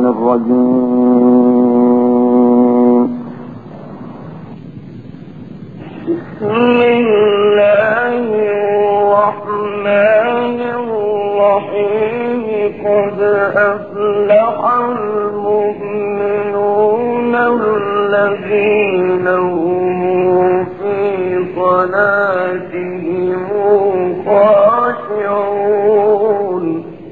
الشيطان الرجيم. بسم الله الرحمن الرحيم. قد أفلح المؤمنون الذين هم في صلاتهم خاشعون.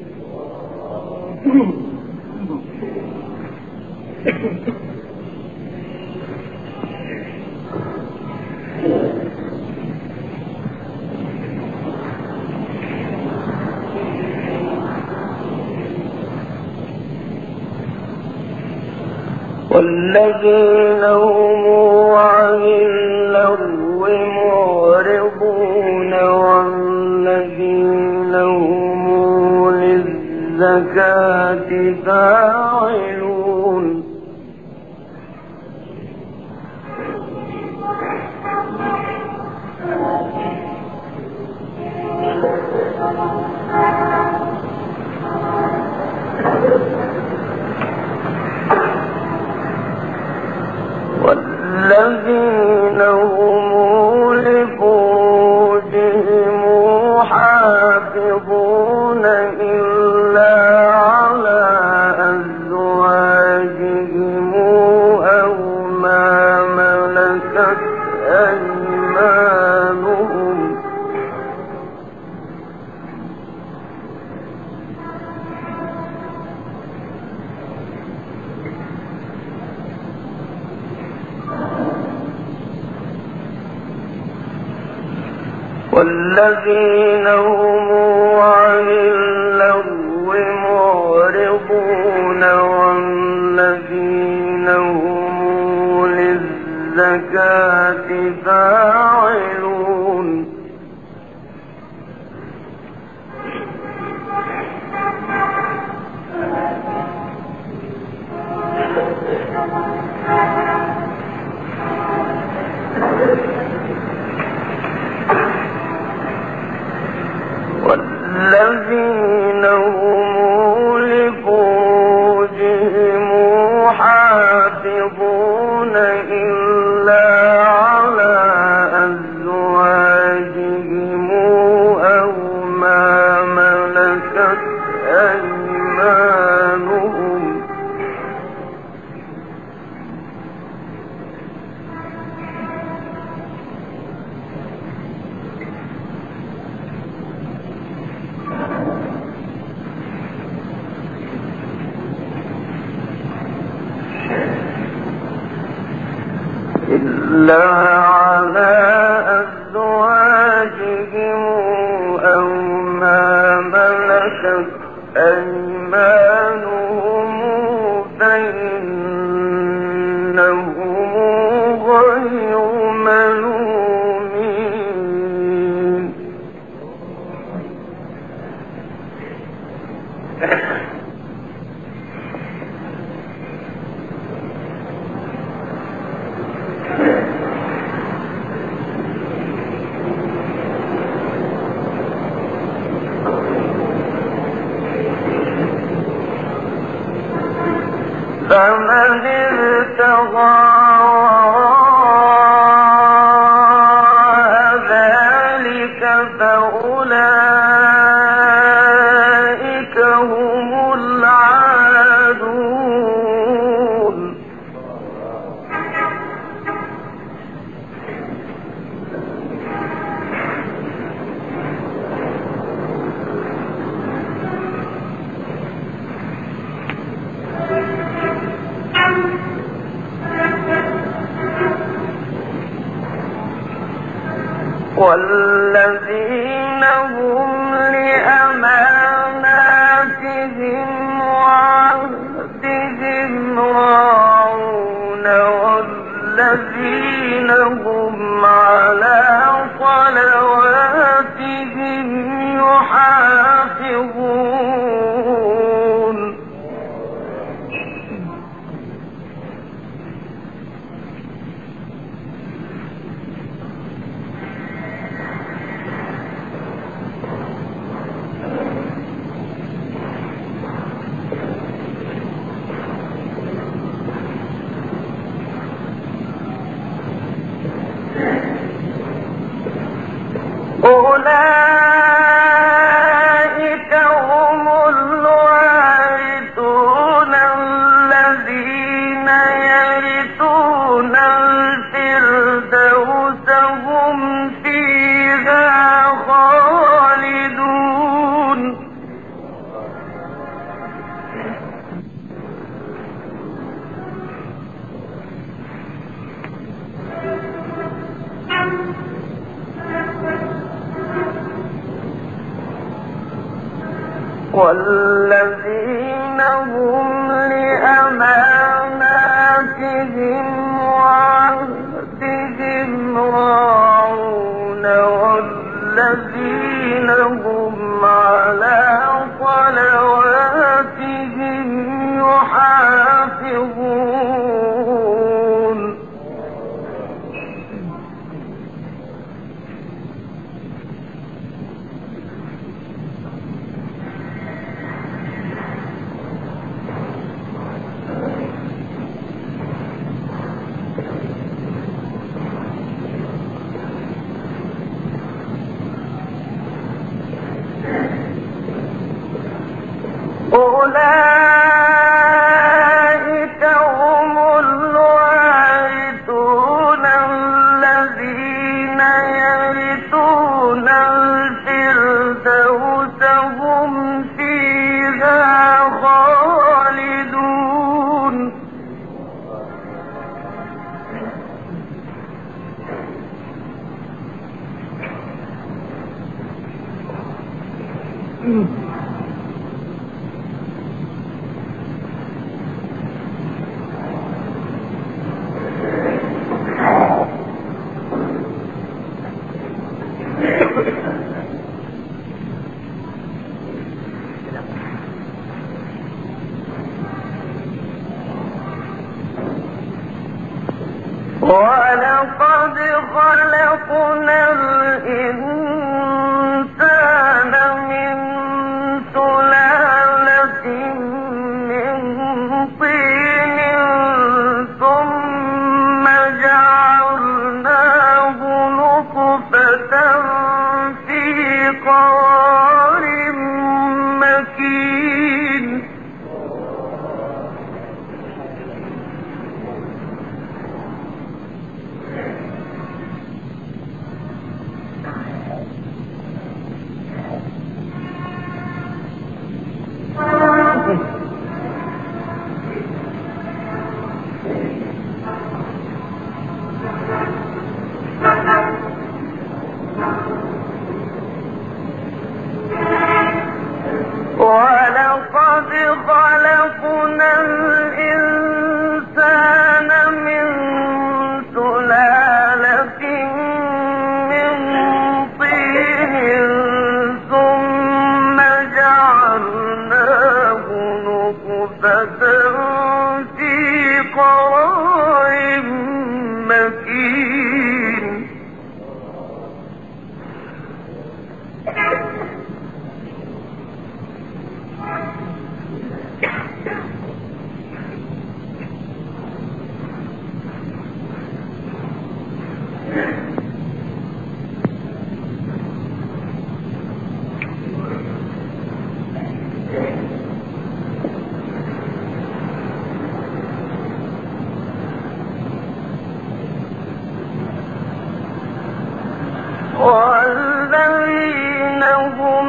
والذين هم عن اللغو معرضون والذين هم للزكاة فاعلون. والذين هم لفروجهم حافظون إلا على أزواجهم أو ما ملكت أيمانهم. والذين هم عن اللغو معرضون والذين هم للزكاة فاعلون. والذين هم لفروجهم حافظون إلا على أزواجهم أو ما ملكت أيمانهم. إلا على أزواجهم أو ما ملكت أيمانهم فإنهم غير ملومين. فمن ابتغى ذلك فأولئك هم العادون. والذين هم لأماناتهم وعهدهم راعون والذين هم على صلواتهم يحافظون. والذين هم لأماناتهم وعهدهم راعون والذين هم على صلواتهم يحافظون أولئك هم الوارثون الذين يرثون الفردوس هم فيها خالدون ولقد خلقنا الإنسان من سلالة من طين ثم جعلناه نطفة في قرار مكين ولقد خلقنا الإنسان من سلالة من طين ثم جعلناه نطفة في قرار مكين والذين هم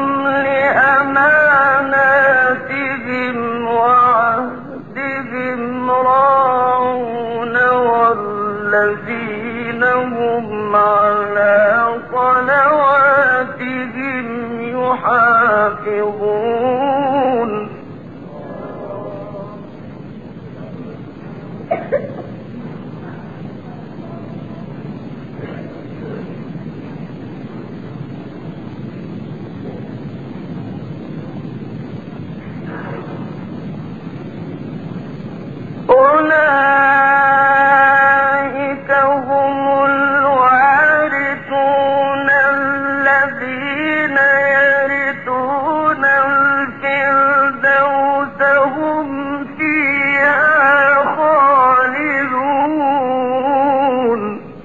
لأماناتهم وعهدهم راعون والذين هم على صلواتهم يحافظون أولئك هم الوارثون الذين يرثون الفردوس هم فيها خالدون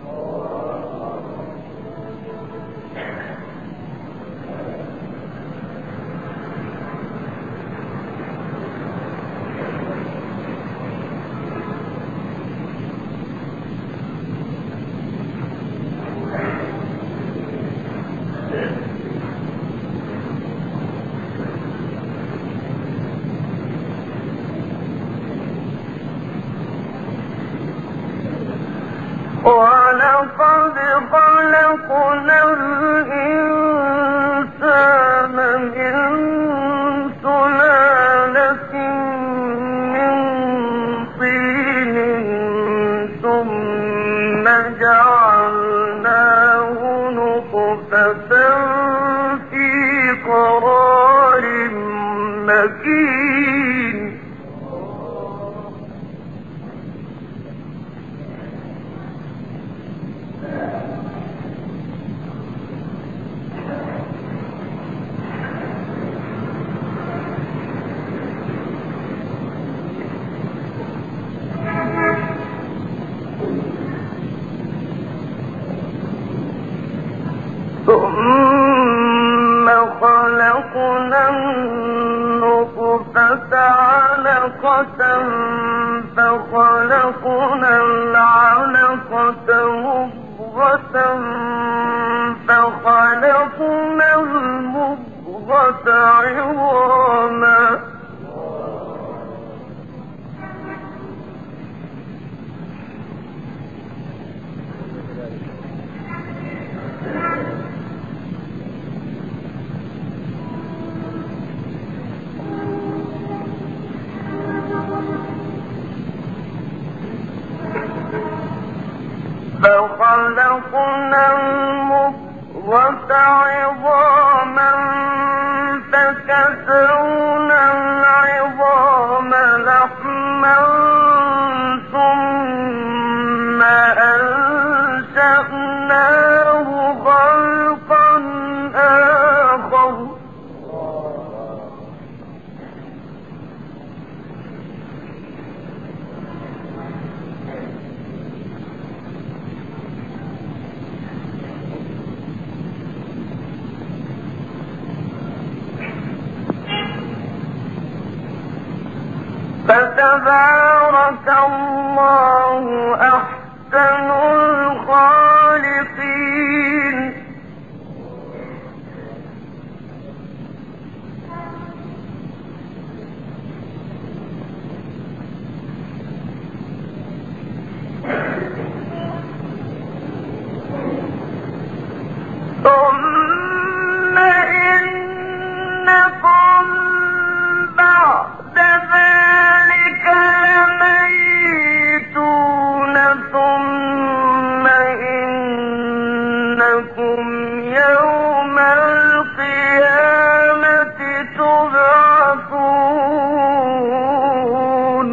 ولقد خلقنا الإنسان من سلالة مكين ثم خلقنا النطفة علقة فخلقنا العلقة مضغة فخلقنا المضغة عظاما فخلقنا المضغة عظاما فكسونا العظام لحما ثم أنشأناه خلقا آخر فتبارك الله أحسن الخالقين ثم إنكم بعد ذلك لميتون ثم إنكم يوم القيامة تبعثون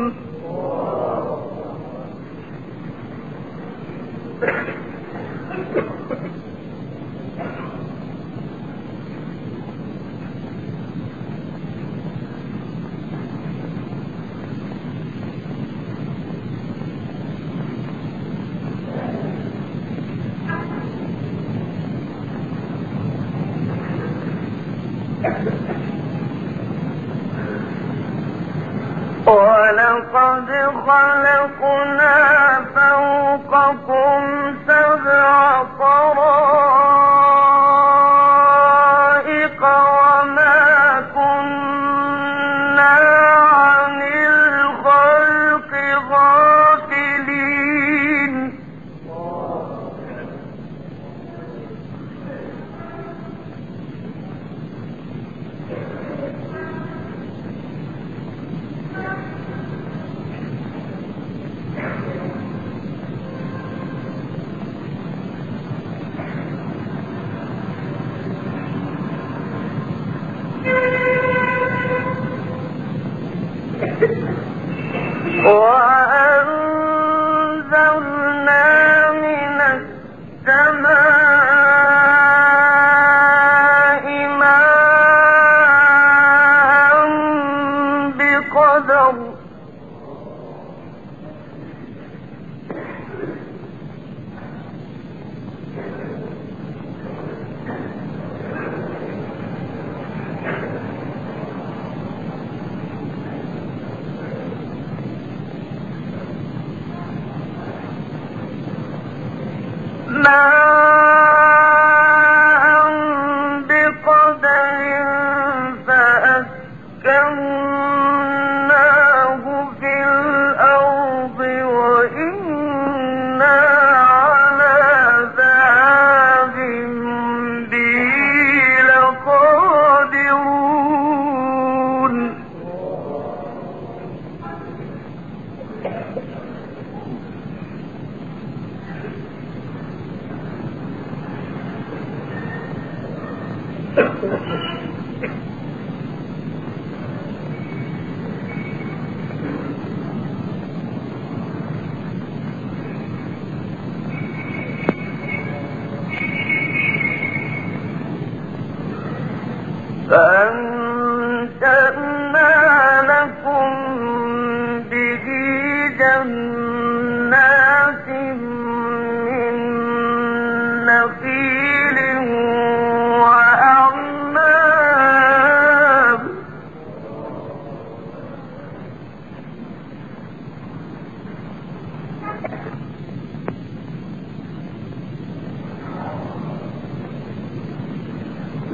ولقد خلقنا فوقكم سبع طرائق وما كنا عن الخلق غافلين وأنزلنا من السماء ماء بقدر فأسكناه في الأرض وإنا على ذهاب به لقادرون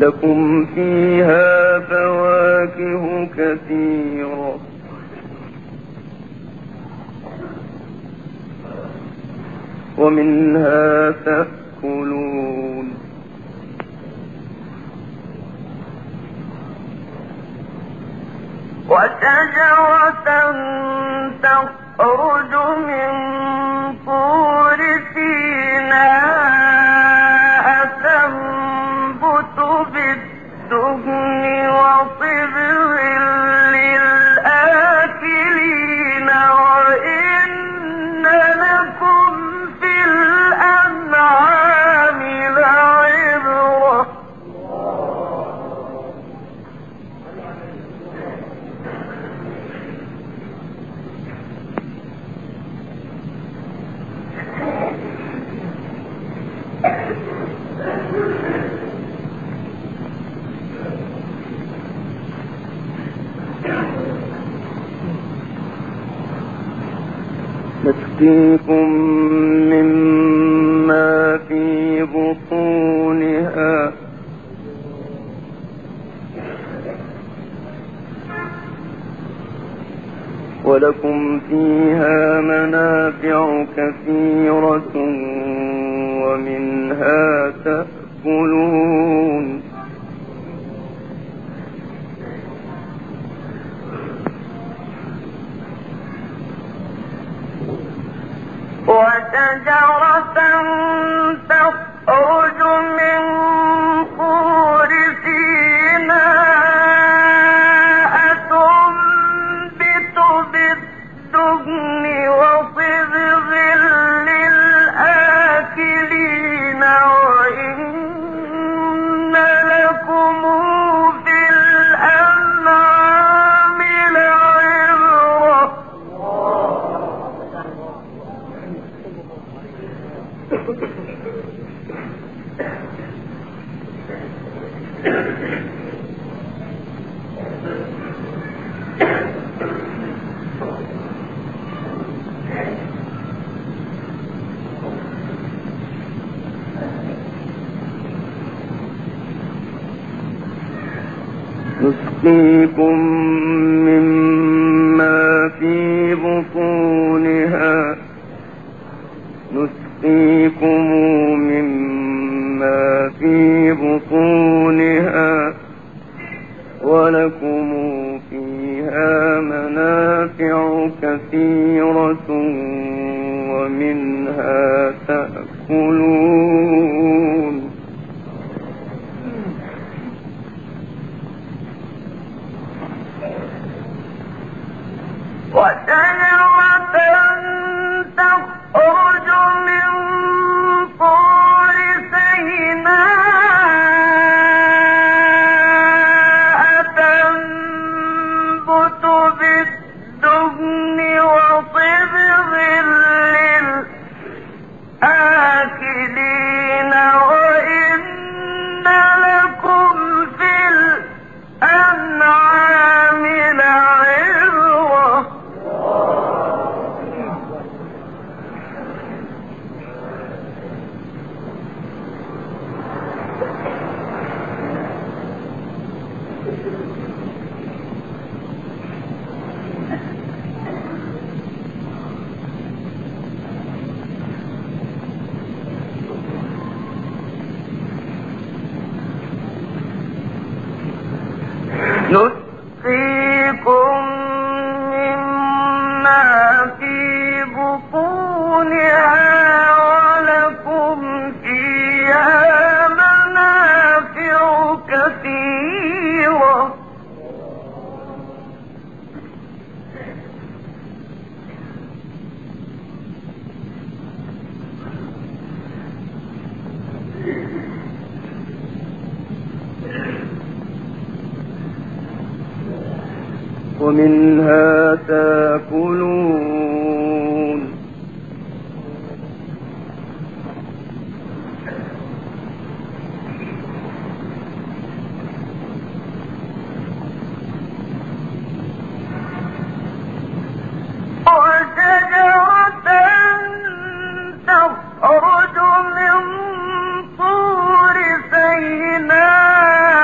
لكم فيها فواكه كثيرة ومنها تأكلون وشجرة تخرج من طور سيناء تنبت بالدهن وصبغ للآكلين وإن لكم في الأنعام لعبرة نسقيكم مما في بطونها ولكم فيها منافع كثيرة ومنها تأكلون وشجرة تخرج من طور سيناء تنبت بالدهن وصبغ للآكلين وإن لكم في الأنعام لعبرة نسقيكم مما في بطونها نسقيكم مما في بطونها ولكم فيها منافع كثيرة ومنها تأكلون وشجرة تخرج من طور سيناء تنبت بالدهن وصبغ للآكلين وإن لكم في الأنعام لعبرة نسقيكم مما في بطونها ولكم فيها منافع كثيرة ومنها تأكلون وشجرة تخرج من طور سيناء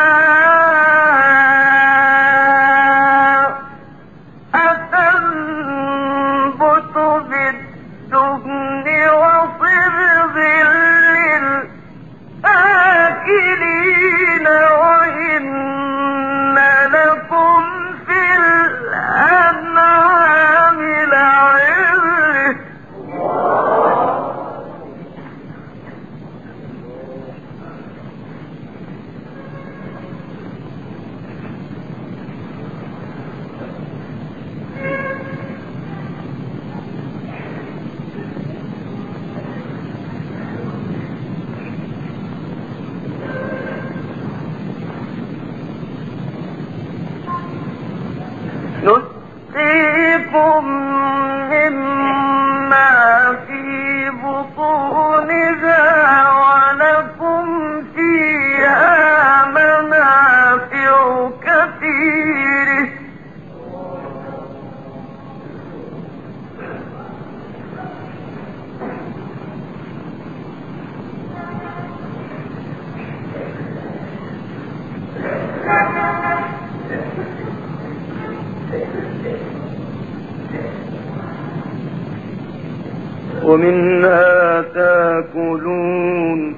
ومنها تاكلون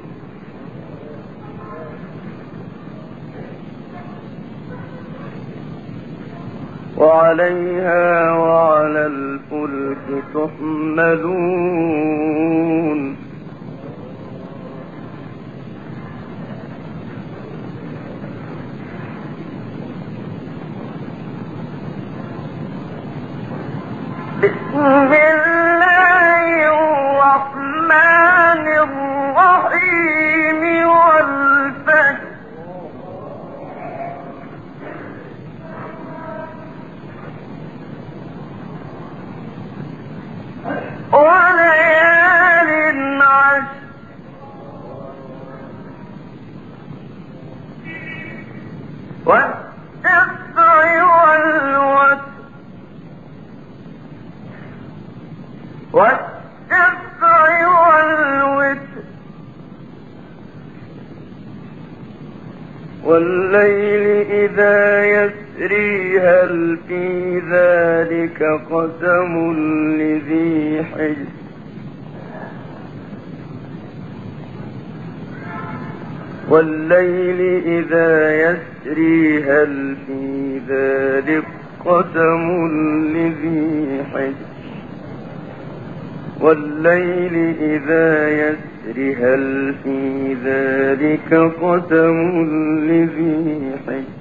وعليها وعلى الفلك تحملون بسم الله الرحمن الرحيم والفجر وليال عشر والشفع والوتر والليل إذا يسري هل في ذلك قسم لذي حجر والليل إذا يسري هل في ذلك قسم لذي حجر والليل إذا يسري هل في ذلك قسم لذي حجر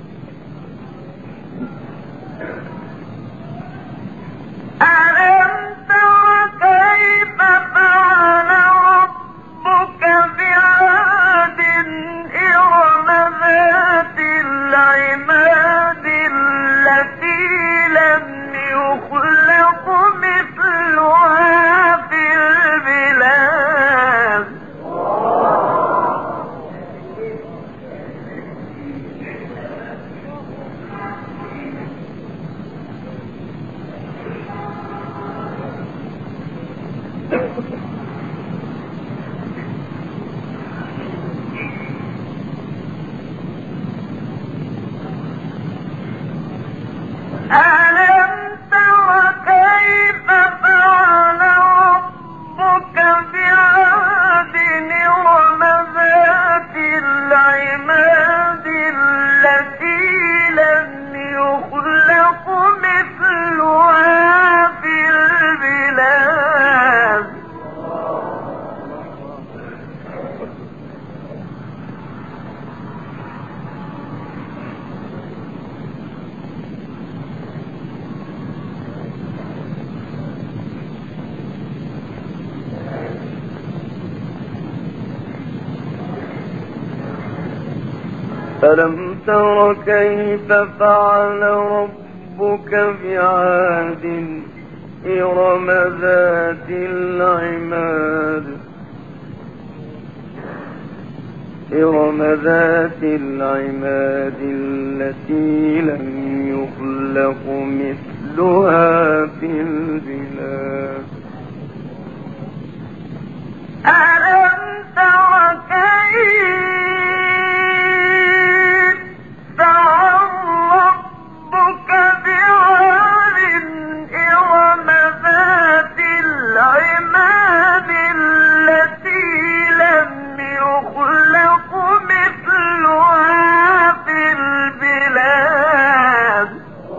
ألم تر كيف فعل ربك بعاد إرم ذات العماد التي لم يخلق مثلها في البلاد ألم تر كيف فعل ربك بعاد إرم ذات العماد التي لم يخلق مثلها في البلاد ألم تر كيف فعل ربك بعاد إرم ذات العماد التي لم يخلق مثلها في البلاد ألم تر كيف ربك بعاد إرم ذات العماد التي لم يخلق مثلها في البلاد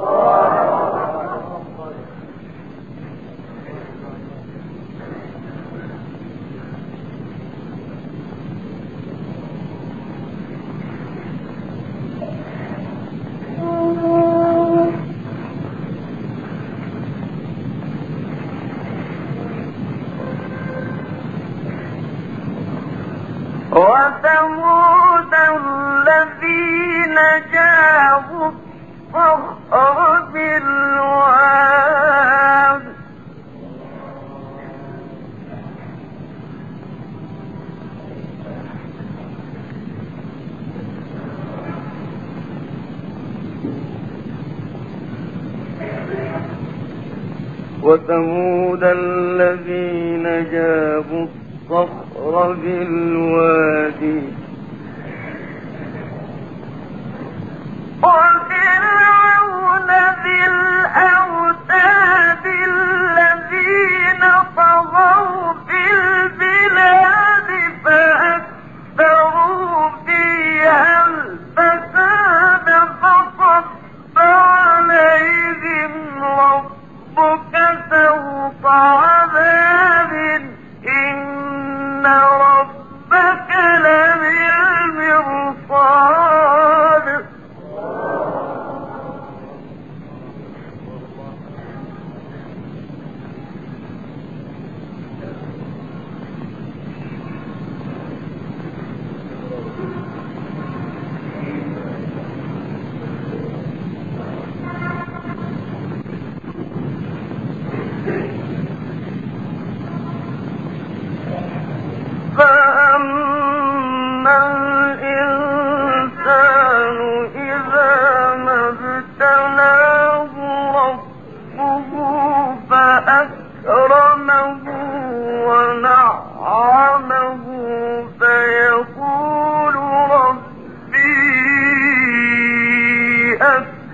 وثمود الذين جابوا الصخر بالواد وثمود الذين جابوا الصخر بالوادي وفرعون ذي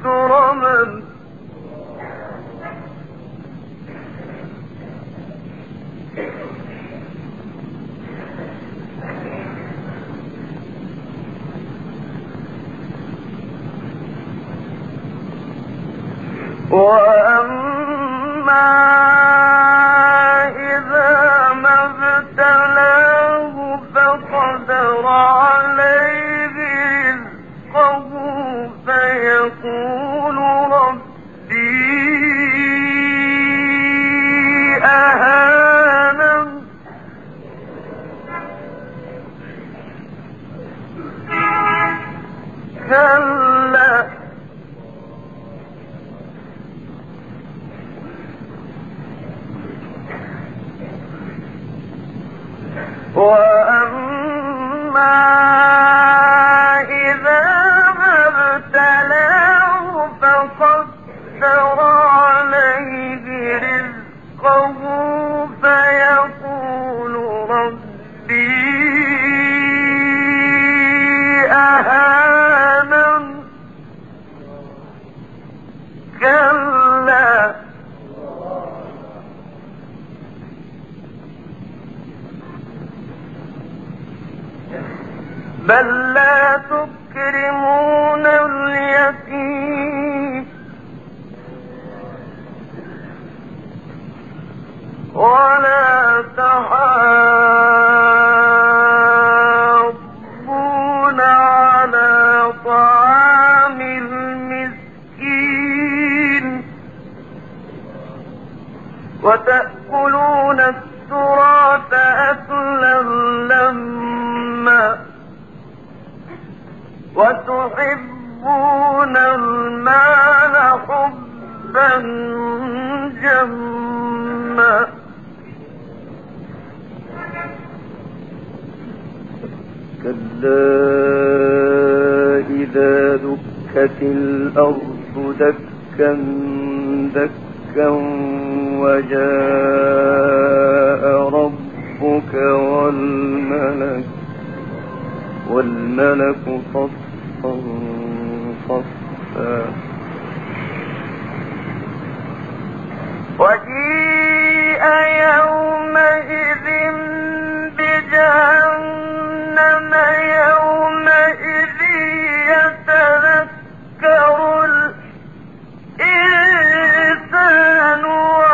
مكرما وأما إذا ما ابتلاه فقدر عليه رزقه فيقول ربي أهانن كلا وأما إذا ما ابتلاه فقدر عليه رزقه فيقول ربي أهانن كلا بل لا تكرمون اليتيم ولا تحاضون على طعام المسكين وتأكلون التراث أكلا لما وتحبون المال حبا جما كلا إذا دكت الأرض دكا دكا وجاء ربك والملك صفا صفا وجيء يومئذ بجهنم يومئذ يتذكر الإنسان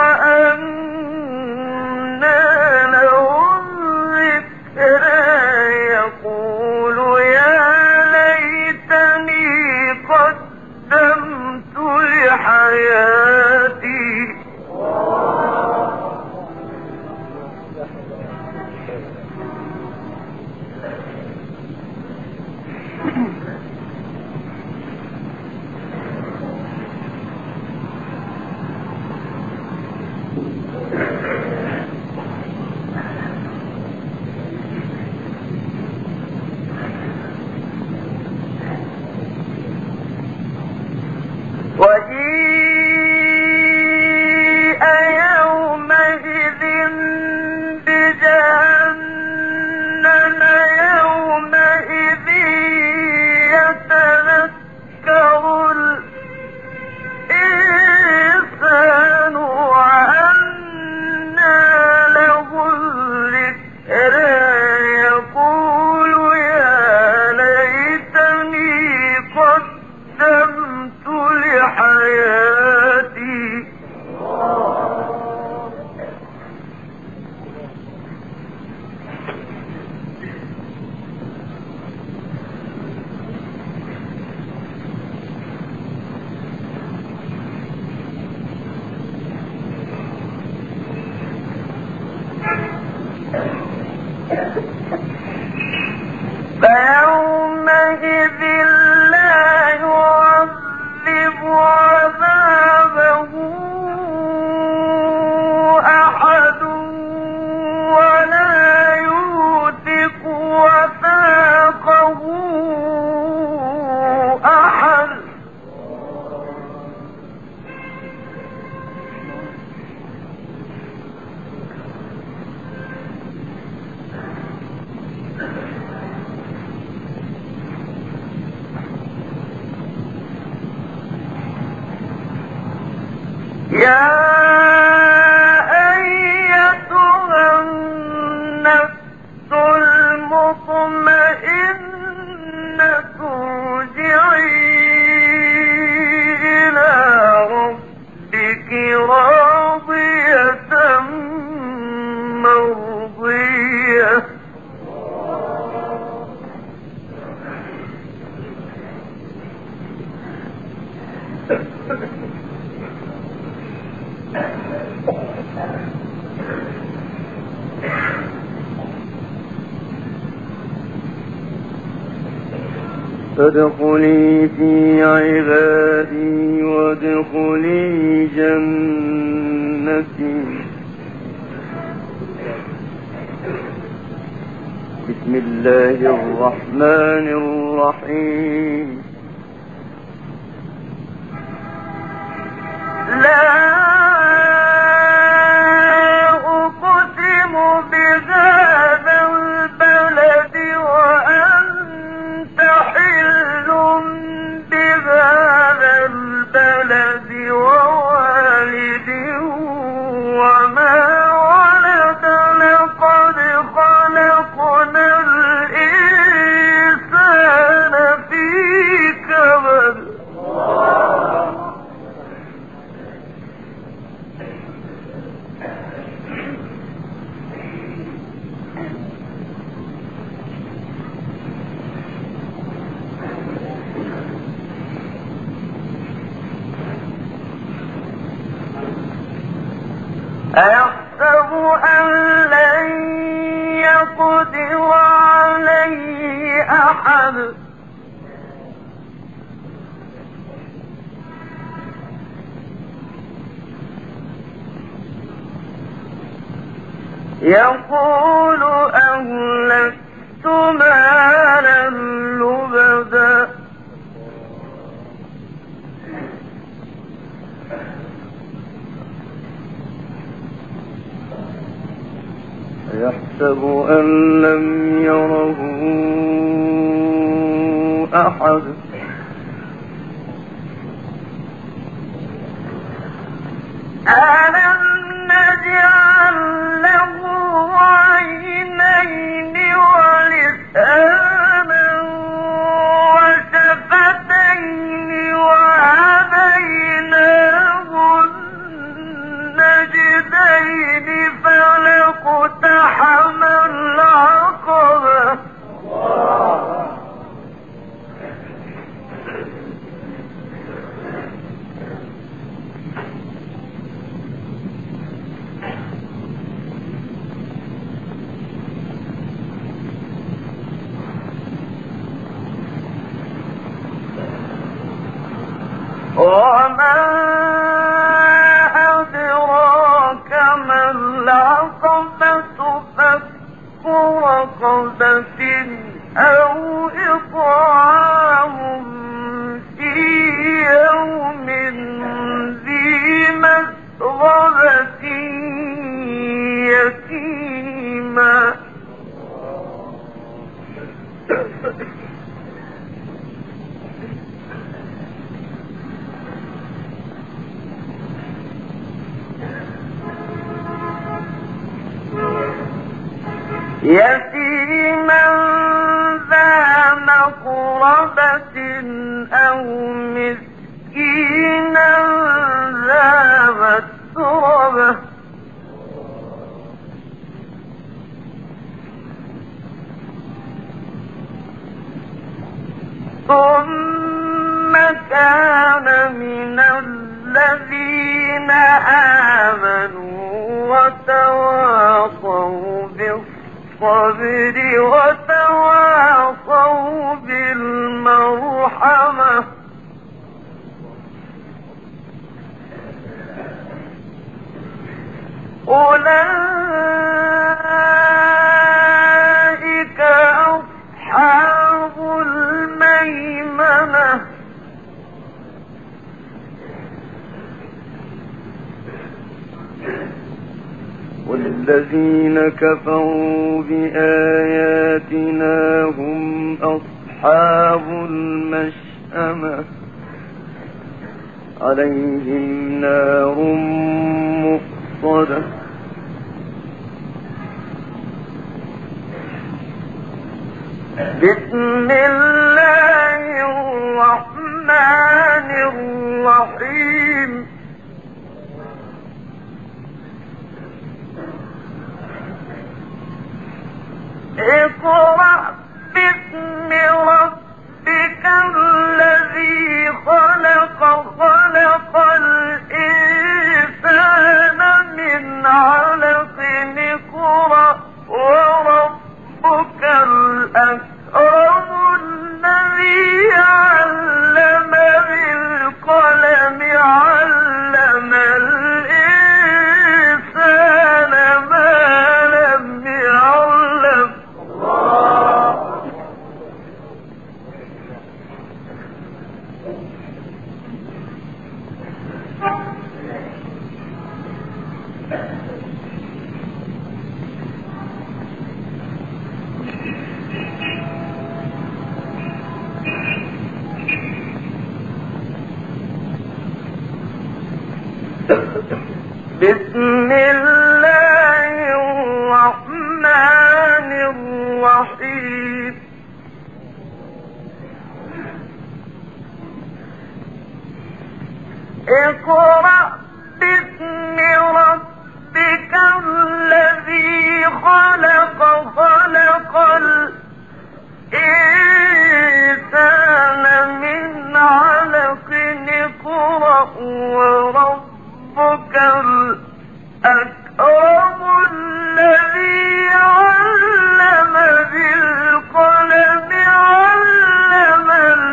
وأنى له الذكرى يقول يا ليتني قدمت لحياتي وجيء يومئذ بجهنم يومئذ يتذكر الإنسان وأنى يا أيتها النفس المطمئنة ارجعي إلى ربك راضية مرضية فادخلي في عبادي وادخلي جنتي. بسم الله الرحمن الرحيم. لا أقسم بهذا البلد وأنت حل بهذا البلد ووالد وما ولد لقد خلقنا الإنسان في كبد. أيحسب أن لن يقدر عليه أحد يقول أهلكت مالا لبدا يحسب أن لم يره أحد ألم نجعل له عينين ولسانا وشفتين وهديناه النجدين فلاقتحم العقبة. وما أدراك ما العقبة فك رقبة أو إطعام في يوم ذي مسغبة يتيما ذا مقربة أو مسكينا ذا مسربة ثم كان من الذين آمنوا وتواصوا بالصبر وتواصوا بالمرحمة أولئك أصحاب الميمنة والذين كفروا بآياتنا هم أصحاب المشأمة عليهم نار مؤصدة بسم الله الرحمن الرحيم اقرأ باسم ربك الذي خلق خلق الإنسان من علق اقرأ وربك الأكرم الذي علم بالقلم علم الإنسان ما لم يعلم بسم الله الرحمن الرحيم اقرأ باسم ربك الذي خلق خلق الإنسان من علق اقرأ وربك الأكرم الذي علم بالقلم علم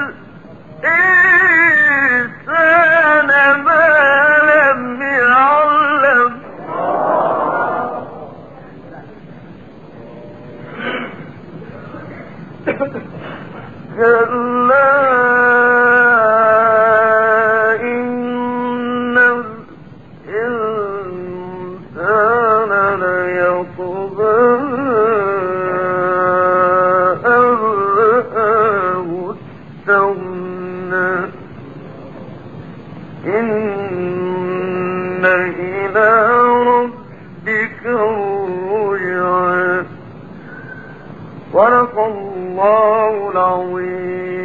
الإنسان ما لم يعلم كلا إن الإنسان ليطغى أن رآه استغنى إن إلى ربك الرجعى صدق الله العظيم